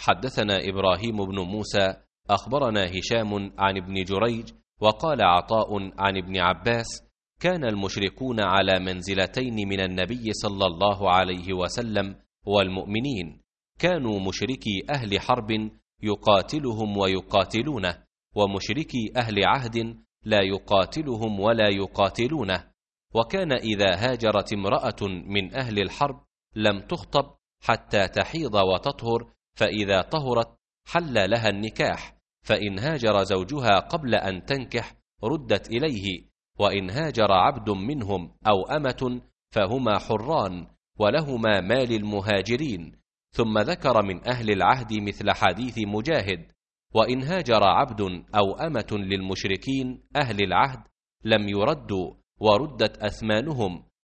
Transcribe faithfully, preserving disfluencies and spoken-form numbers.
حدثنا إبراهيم بن موسى أخبرنا هشام عن ابن جريج وقال عطاء عن ابن عباس: كان المشركون على منزلتين من النبي صلى الله عليه وسلم والمؤمنين، كانوا مشركي أهل حرب يقاتلهم ويقاتلونه، ومشركي أهل عهد لا يقاتلهم ولا يقاتلونه. وكان إذا هاجرت امرأة من أهل الحرب لم تخطب حتى تحيض وتطهر، فإذا طهرت حل لها النكاح، فإن هاجر زوجها قبل أن تنكح ردت إليه، وإن هاجر عبد منهم أو أمة فهما حران ولهما مال المهاجرين. ثم ذكر من أهل العهد مثل حديث مجاهد: وإن هاجر عبد أو أمة للمشركين أهل العهد لم يردوا وردت أثمانهم،